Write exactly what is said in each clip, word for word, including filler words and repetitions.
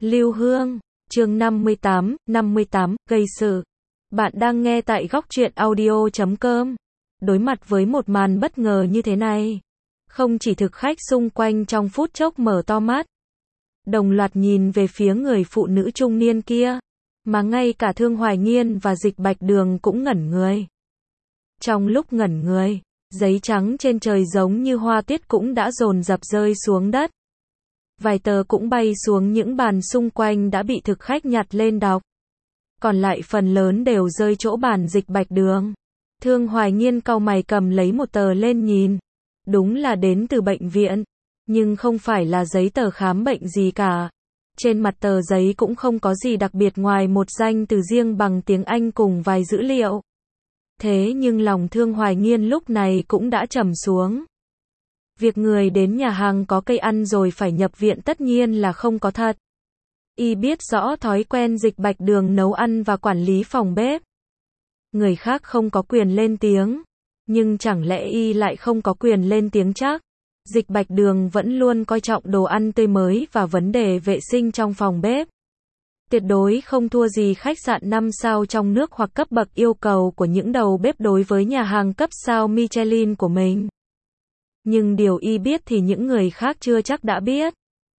Lưu Hương, chương năm mươi tám, năm mươi tám, gây sự. Bạn đang nghe tại góc truyện audio chấm com. Đối mặt với một màn bất ngờ như thế này, không chỉ thực khách xung quanh trong phút chốc mở to mắt, đồng loạt nhìn về phía người phụ nữ trung niên kia, mà ngay cả Thương Hoài Nghiên và Dịch Bạch Đường cũng ngẩn người. Trong lúc ngẩn người, giấy trắng trên trời giống như hoa tuyết cũng đã dồn dập rơi xuống đất. Vài tờ cũng bay xuống những bàn xung quanh đã bị thực khách nhặt lên đọc. Còn lại phần lớn đều rơi chỗ bàn Dịch Bạch Đường. Thương Hoài Nghiên cau mày cầm lấy một tờ lên nhìn. Đúng là đến từ bệnh viện, nhưng không phải là giấy tờ khám bệnh gì cả. Trên mặt tờ giấy cũng không có gì đặc biệt ngoài một danh từ riêng bằng tiếng Anh cùng vài dữ liệu. Thế nhưng lòng Thương Hoài Nghiên lúc này cũng đã trầm xuống. Việc người đến nhà hàng có cây ăn rồi phải nhập viện tất nhiên là không có thật. Y biết rõ thói quen Dịch Bạch Đường nấu ăn và quản lý phòng bếp. Người khác không có quyền lên tiếng, nhưng chẳng lẽ Y lại không có quyền lên tiếng chắc? Dịch Bạch Đường vẫn luôn coi trọng đồ ăn tươi mới và vấn đề vệ sinh trong phòng bếp. Tuyệt đối không thua gì khách sạn năm sao trong nước hoặc cấp bậc yêu cầu của những đầu bếp đối với nhà hàng cấp sao Michelin của mình. Nhưng điều Y biết thì những người khác chưa chắc đã biết.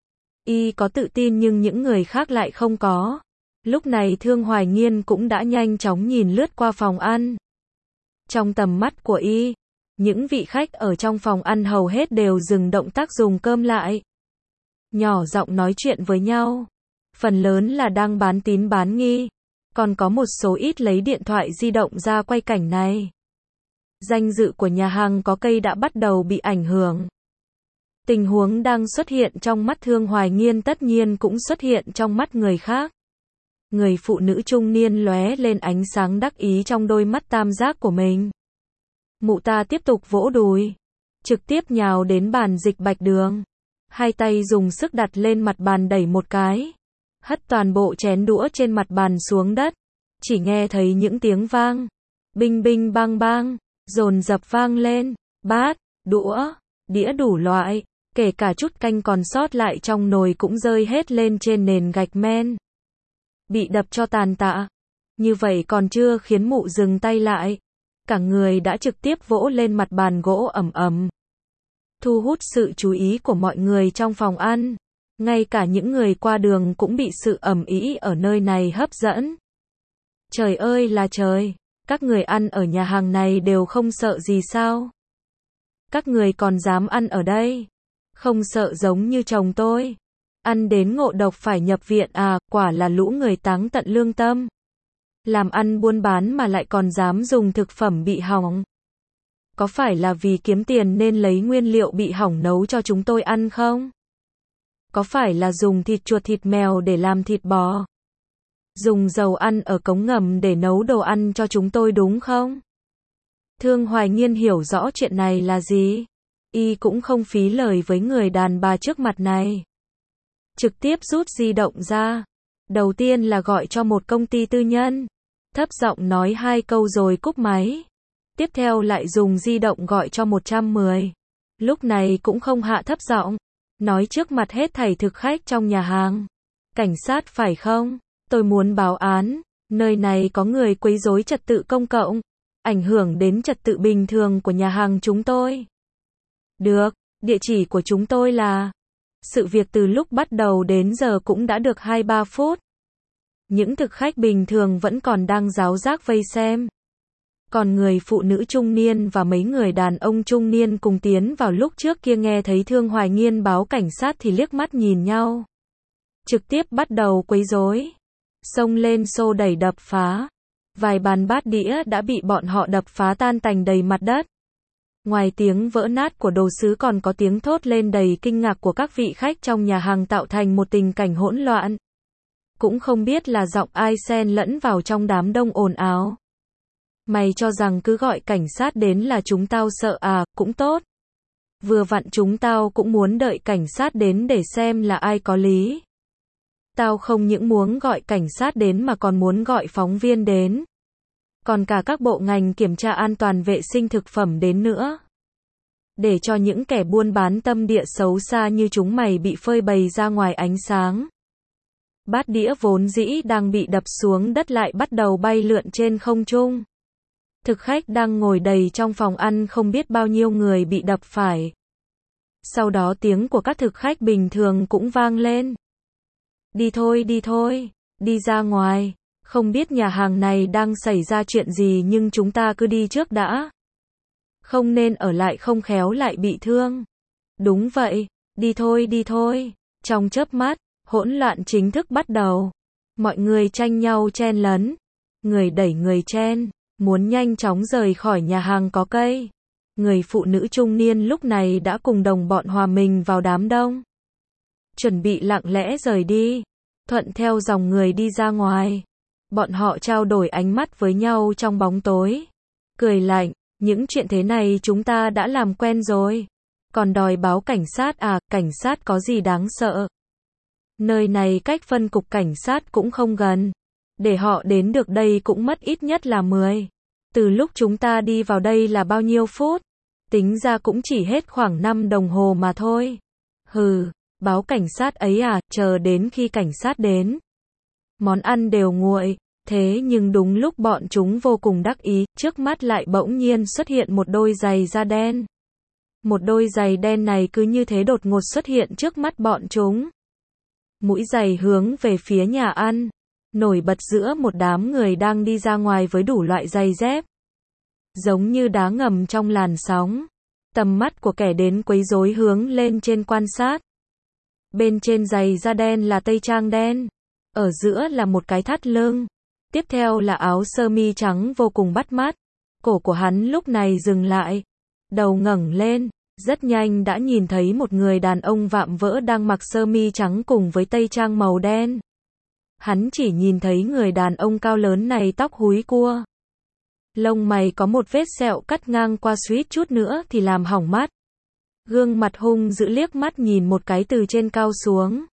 Y có tự tin nhưng những người khác lại không có. Lúc này Thương Hoài Nghiên cũng đã nhanh chóng nhìn lướt qua phòng ăn. Trong tầm mắt của Y, những vị khách ở trong phòng ăn hầu hết đều dừng động tác dùng cơm lại. Nhỏ giọng nói chuyện với nhau. Phần lớn là đang bán tín bán nghi. Còn có một số ít lấy điện thoại di động ra quay cảnh này. Danh dự của nhà hàng có cây đã bắt đầu bị ảnh hưởng. Tình huống đang xuất hiện trong mắt Thương Hoài Nghiên tất nhiên cũng xuất hiện trong mắt người khác. Người phụ nữ trung niên lóe lên ánh sáng đắc ý trong đôi mắt tam giác của mình. Mụ ta tiếp tục vỗ đùi, trực tiếp nhào đến bàn Dịch Bạch Đường. Hai tay dùng sức đặt lên mặt bàn đẩy một cái, hất toàn bộ chén đũa trên mặt bàn xuống đất. Chỉ nghe thấy những tiếng vang, binh binh bang bang, dồn dập vang lên, bát, đũa, đĩa đủ loại, kể cả chút canh còn sót lại trong nồi cũng rơi hết lên trên nền gạch men. Bị đập cho tàn tạ. Như vậy còn chưa khiến mụ dừng tay lại. Cả người đã trực tiếp vỗ lên mặt bàn gỗ ầm ầm. Thu hút sự chú ý của mọi người trong phòng ăn. Ngay cả những người qua đường cũng bị sự ầm ĩ ở nơi này hấp dẫn. Trời ơi là trời, các người ăn ở nhà hàng này đều không sợ gì sao? Các người còn dám ăn ở đây? Không sợ giống như chồng tôi. Ăn đến ngộ độc phải nhập viện à, quả là lũ người táng tận lương tâm. Làm ăn buôn bán mà lại còn dám dùng thực phẩm bị hỏng. Có phải là vì kiếm tiền nên lấy nguyên liệu bị hỏng nấu cho chúng tôi ăn không? Có phải là dùng thịt chuột thịt mèo để làm thịt bò? Dùng dầu ăn ở cống ngầm để nấu đồ ăn cho chúng tôi đúng không? Thương Hoài Nghiên hiểu rõ chuyện này là gì. Y cũng không phí lời với người đàn bà trước mặt này. Trực tiếp rút di động ra. Đầu tiên là gọi cho một công ty tư nhân. Thấp giọng nói hai câu rồi cúp máy. Tiếp theo lại dùng di động gọi cho một trăm mười. Lúc này cũng không hạ thấp giọng. Nói trước mặt hết thảy thực khách trong nhà hàng. Cảnh sát phải không? Tôi muốn báo án. Nơi này có người quấy rối trật tự công cộng. Ảnh hưởng đến trật tự bình thường của nhà hàng chúng tôi. Được, địa chỉ của chúng tôi là... Sự việc từ lúc bắt đầu đến giờ cũng đã được hai ba phút. Những thực khách bình thường vẫn còn đang ráo rác vây xem. Còn người phụ nữ trung niên và mấy người đàn ông trung niên cùng tiến vào lúc trước kia nghe thấy Thương Hoài Nghiên báo cảnh sát thì liếc mắt nhìn nhau. Trực tiếp bắt đầu quấy rối. Xông lên xô đẩy đập phá. Vài bàn bát đĩa đã bị bọn họ đập phá tan tành đầy mặt đất. Ngoài tiếng vỡ nát của đồ sứ còn có tiếng thốt lên đầy kinh ngạc của các vị khách trong nhà hàng tạo thành một tình cảnh hỗn loạn. Cũng không biết là giọng ai xen lẫn vào trong đám đông ồn ào. Mày cho rằng cứ gọi cảnh sát đến là chúng tao sợ à, cũng tốt. Vừa vặn chúng tao cũng muốn đợi cảnh sát đến để xem là ai có lý. Tao không những muốn gọi cảnh sát đến mà còn muốn gọi phóng viên đến. Còn cả các bộ ngành kiểm tra an toàn vệ sinh thực phẩm đến nữa. Để cho những kẻ buôn bán tâm địa xấu xa như chúng mày bị phơi bày ra ngoài ánh sáng. Bát đĩa vốn dĩ đang bị đập xuống đất lại bắt đầu bay lượn trên không trung. Thực khách đang ngồi đầy trong phòng ăn không biết bao nhiêu người bị đập phải. Sau đó tiếng của các thực khách bình thường cũng vang lên. Đi thôi, đi thôi, đi ra ngoài. Không biết nhà hàng này đang xảy ra chuyện gì nhưng chúng ta cứ đi trước đã. Không nên ở lại không khéo lại bị thương. Đúng vậy, đi thôi đi thôi. Trong chớp mắt, hỗn loạn chính thức bắt đầu. Mọi người tranh nhau chen lấn. Người đẩy người chen, muốn nhanh chóng rời khỏi nhà hàng có cây. Người phụ nữ trung niên lúc này đã cùng đồng bọn hòa mình vào đám đông. Chuẩn bị lặng lẽ rời đi. Thuận theo dòng người đi ra ngoài. Bọn họ trao đổi ánh mắt với nhau trong bóng tối. Cười lạnh, những chuyện thế này chúng ta đã làm quen rồi. Còn đòi báo cảnh sát à, cảnh sát có gì đáng sợ. Nơi này cách phân cục cảnh sát cũng không gần. Để họ đến được đây cũng mất ít nhất là mười. Từ lúc chúng ta đi vào đây là bao nhiêu phút? Tính ra cũng chỉ hết khoảng năm đồng hồ mà thôi. Hừ, báo cảnh sát ấy à, chờ đến khi cảnh sát đến. Món ăn đều nguội, thế nhưng đúng lúc bọn chúng vô cùng đắc ý, trước mắt lại bỗng nhiên xuất hiện một đôi giày da đen. Một đôi giày đen này cứ như thế đột ngột xuất hiện trước mắt bọn chúng. Mũi giày hướng về phía nhà ăn, nổi bật giữa một đám người đang đi ra ngoài với đủ loại giày dép. Giống như đá ngầm trong làn sóng. Tầm mắt của kẻ đến quấy rối hướng lên trên quan sát. Bên trên giày da đen là tây trang đen. Ở giữa là một cái thắt lưng. Tiếp theo là áo sơ mi trắng vô cùng bắt mắt. Cổ của hắn lúc này dừng lại. Đầu ngẩng lên. Rất nhanh đã nhìn thấy một người đàn ông vạm vỡ đang mặc sơ mi trắng cùng với tây trang màu đen. Hắn chỉ nhìn thấy người đàn ông cao lớn này tóc húi cua. Lông mày có một vết sẹo cắt ngang qua suýt chút nữa thì làm hỏng mắt. Gương mặt hung dữ liếc mắt nhìn một cái từ trên cao xuống.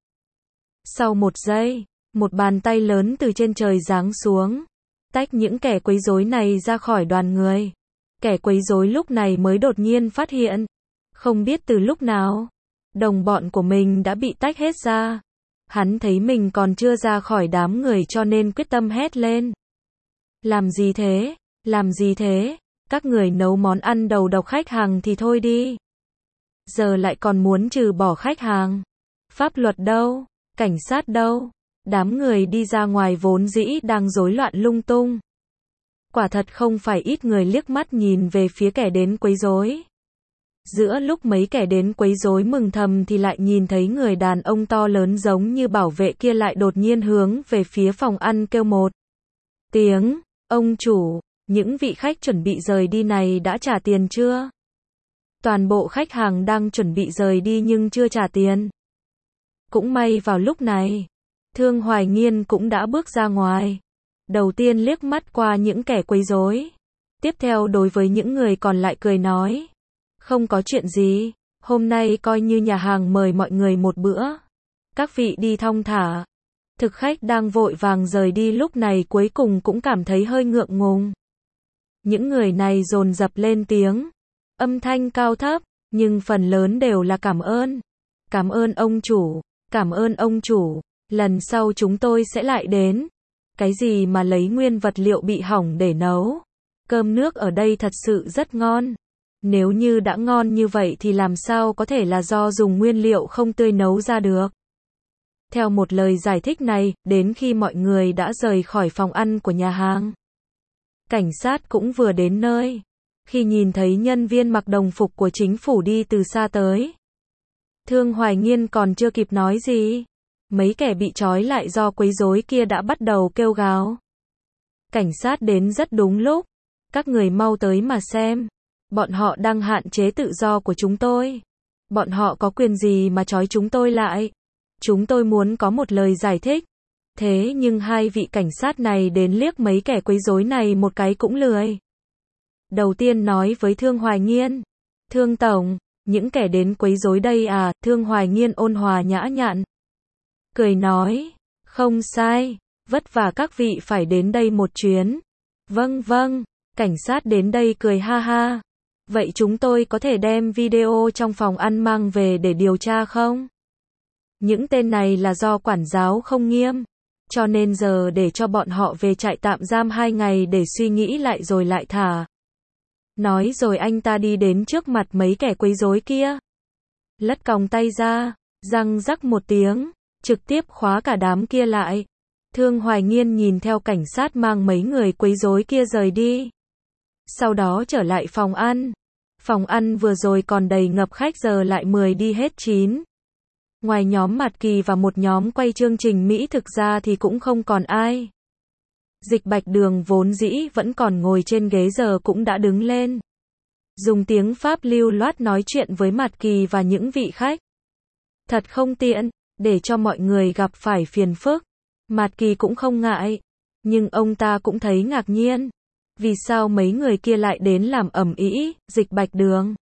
Sau một giây, một bàn tay lớn từ trên trời giáng xuống, tách những kẻ quấy rối này ra khỏi đoàn người. Kẻ quấy rối lúc này mới đột nhiên phát hiện, không biết từ lúc nào, đồng bọn của mình đã bị tách hết ra. Hắn thấy mình còn chưa ra khỏi đám người cho nên quyết tâm hét lên. Làm gì thế? Làm gì thế? Các người nấu món ăn đầu độc khách hàng thì thôi đi. Giờ lại còn muốn trừ bỏ khách hàng. Pháp luật đâu? Cảnh sát đâu? Đám người đi ra ngoài vốn dĩ đang rối loạn lung tung. Quả thật không phải ít người liếc mắt nhìn về phía kẻ đến quấy rối. Giữa lúc mấy kẻ đến quấy rối mừng thầm thì lại nhìn thấy người đàn ông to lớn giống như bảo vệ kia lại đột nhiên hướng về phía phòng ăn kêu một tiếng. Ông chủ, những vị khách chuẩn bị rời đi này đã trả tiền chưa? Toàn bộ khách hàng đang chuẩn bị rời đi nhưng chưa trả tiền. Cũng may vào lúc này, Thương Hoài Nghiên cũng đã bước ra ngoài. Đầu tiên liếc mắt qua những kẻ quấy rối. Tiếp theo đối với những người còn lại cười nói. Không có chuyện gì, hôm nay coi như nhà hàng mời mọi người một bữa. Các vị đi thong thả. Thực khách đang vội vàng rời đi lúc này cuối cùng cũng cảm thấy hơi ngượng ngùng. Những người này dồn dập lên tiếng. Âm thanh cao thấp, nhưng phần lớn đều là cảm ơn. Cảm ơn ông chủ, cảm ơn ông chủ, lần sau chúng tôi sẽ lại đến. Cái gì mà lấy nguyên vật liệu bị hỏng để nấu? Cơm nước ở đây thật sự rất ngon. Nếu như đã ngon như vậy thì làm sao có thể là do dùng nguyên liệu không tươi nấu ra được? Theo một lời giải thích này, đến khi mọi người đã rời khỏi phòng ăn của nhà hàng, cảnh sát cũng vừa đến nơi. Khi nhìn thấy nhân viên mặc đồng phục của chính phủ đi từ xa tới, Thương Hoài Nghiên còn chưa kịp nói gì, mấy kẻ bị trói lại do quấy rối kia đã bắt đầu kêu gào. Cảnh sát đến rất đúng lúc. Các người mau tới mà xem. Bọn họ đang hạn chế tự do của chúng tôi. Bọn họ có quyền gì mà trói chúng tôi lại? Chúng tôi muốn có một lời giải thích. Thế nhưng hai vị cảnh sát này đến liếc mấy kẻ quấy rối này một cái cũng lười. Đầu tiên nói với Thương Hoài Nghiên. Thương Tổng, những kẻ đến quấy rối đây à? Thương Hoài Nghiên ôn hòa nhã nhặn. Cười nói, không sai, vất vả các vị phải đến đây một chuyến. Vâng vâng, cảnh sát đến đây cười ha ha. Vậy chúng tôi có thể đem video trong phòng ăn mang về để điều tra không? Những tên này là do quản giáo không nghiêm, cho nên giờ để cho bọn họ về trại tạm giam hai ngày để suy nghĩ lại rồi lại thả. Nói rồi anh ta đi đến trước mặt mấy kẻ quấy rối kia. Lất còng tay ra, răng rắc một tiếng, trực tiếp khóa cả đám kia lại. Thương Hoài Nghiên nhìn theo cảnh sát mang mấy người quấy rối kia rời đi. Sau đó trở lại phòng ăn. Phòng ăn vừa rồi còn đầy ngập khách giờ lại mười đi hết chín. Ngoài nhóm Mạt Kỳ và một nhóm quay chương trình Mỹ thực ra thì cũng không còn ai. Dịch Bạch Đường vốn dĩ vẫn còn ngồi trên ghế giờ cũng đã đứng lên. Dùng tiếng Pháp lưu loát nói chuyện với Mạt Kỳ và những vị khách. Thật không tiện, để cho mọi người gặp phải phiền phức. Mạt Kỳ cũng không ngại. Nhưng ông ta cũng thấy ngạc nhiên. Vì sao mấy người kia lại đến làm ầm ĩ? Dịch Bạch Đường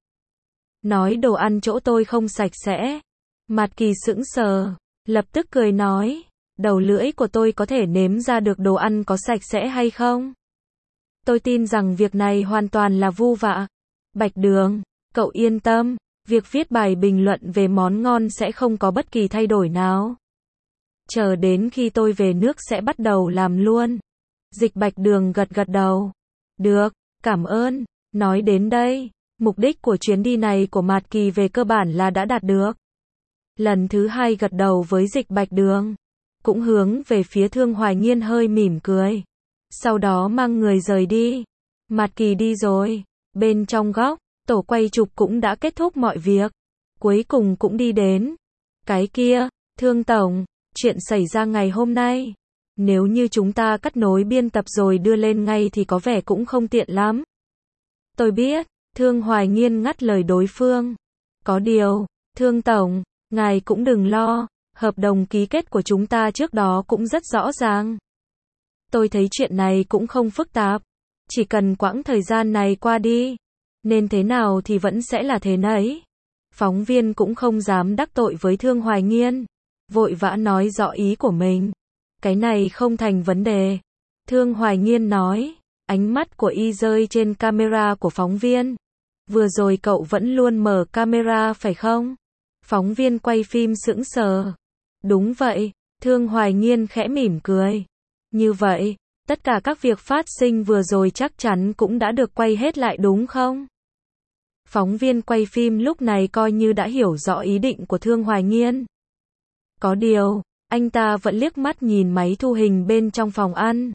nói đồ ăn chỗ tôi không sạch sẽ. Mạt Kỳ sững sờ, lập tức cười nói, đầu lưỡi của tôi có thể nếm ra được đồ ăn có sạch sẽ hay không? Tôi tin rằng việc này hoàn toàn là vu vạ. Bạch Đường, cậu yên tâm, việc viết bài bình luận về món ngon sẽ không có bất kỳ thay đổi nào. Chờ đến khi tôi về nước sẽ bắt đầu làm luôn. Dịch Bạch Đường gật gật đầu. Được, cảm ơn. Nói đến đây, mục đích của chuyến đi này của Mạt Kỳ về cơ bản là đã đạt được. Lần thứ hai gật đầu với Dịch Bạch Đường, cũng hướng về phía Thương Hoài Nghiên hơi mỉm cười. Sau đó mang người rời đi. Mạt Kỳ đi rồi. Bên trong góc, tổ quay chụp cũng đã kết thúc mọi việc. Cuối cùng cũng đi đến. Cái kia, Thương Tổng, chuyện xảy ra ngày hôm nay. Nếu như chúng ta cắt nối biên tập rồi đưa lên ngay thì có vẻ cũng không tiện lắm. Tôi biết, Thương Hoài Nghiên ngắt lời đối phương. Có điều, Thương Tổng, ngài cũng đừng lo, hợp đồng ký kết của chúng ta trước đó cũng rất rõ ràng. Tôi thấy chuyện này cũng không phức tạp, chỉ cần quãng thời gian này qua đi, nên thế nào thì vẫn sẽ là thế nấy. Phóng viên cũng không dám đắc tội với Thương Hoài Nghiên, vội vã nói rõ ý của mình. Cái này không thành vấn đề. Thương Hoài Nghiên nói, ánh mắt của y rơi trên camera của phóng viên. Vừa rồi cậu vẫn luôn mở camera phải không? Phóng viên quay phim sững sờ. Đúng vậy, Thương Hoài Nghiên khẽ mỉm cười. Như vậy, tất cả các việc phát sinh vừa rồi chắc chắn cũng đã được quay hết lại đúng không? Phóng viên quay phim lúc này coi như đã hiểu rõ ý định của Thương Hoài Nghiên. Có điều, anh ta vẫn liếc mắt nhìn máy thu hình bên trong phòng ăn.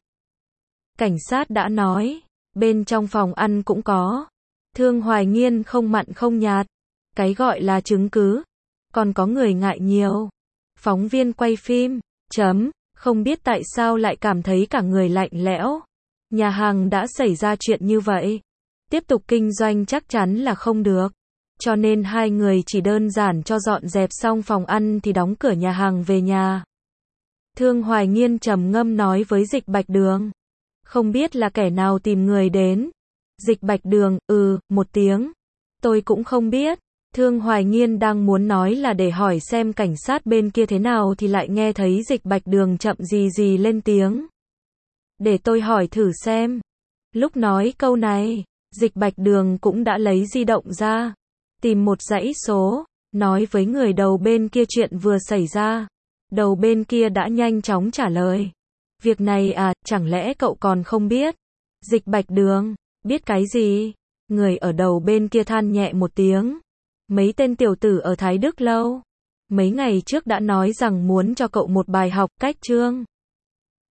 Cảnh sát đã nói, bên trong phòng ăn cũng có. Thương Hoài Nghiên không mặn không nhạt. Cái gọi là chứng cứ. Còn có người ngại nhiều. Phóng viên quay phim, chấm, không biết tại sao lại cảm thấy cả người lạnh lẽo. Nhà hàng đã xảy ra chuyện như vậy. Tiếp tục kinh doanh chắc chắn là không được. Cho nên hai người chỉ đơn giản cho dọn dẹp xong phòng ăn thì đóng cửa nhà hàng về nhà. Thương Hoài Nghiên trầm ngâm nói với Dịch Bạch Đường. Không biết là kẻ nào tìm người đến. Dịch Bạch Đường, ừ, một tiếng. Tôi cũng không biết. Thương Hoài Nghiên đang muốn nói là để hỏi xem cảnh sát bên kia thế nào thì lại nghe thấy Dịch Bạch Đường chậm gì gì lên tiếng. Để tôi hỏi thử xem. Lúc nói câu này, Dịch Bạch Đường cũng đã lấy di động ra. Tìm một dãy số, nói với người đầu bên kia chuyện vừa xảy ra. Đầu bên kia đã nhanh chóng trả lời. Việc này à, chẳng lẽ cậu còn không biết? Dịch Bạch Đường, biết cái gì? Người ở đầu bên kia than nhẹ một tiếng. Mấy tên tiểu tử ở Thái Đức lâu. Mấy ngày trước đã nói rằng muốn cho cậu một bài học cách chương.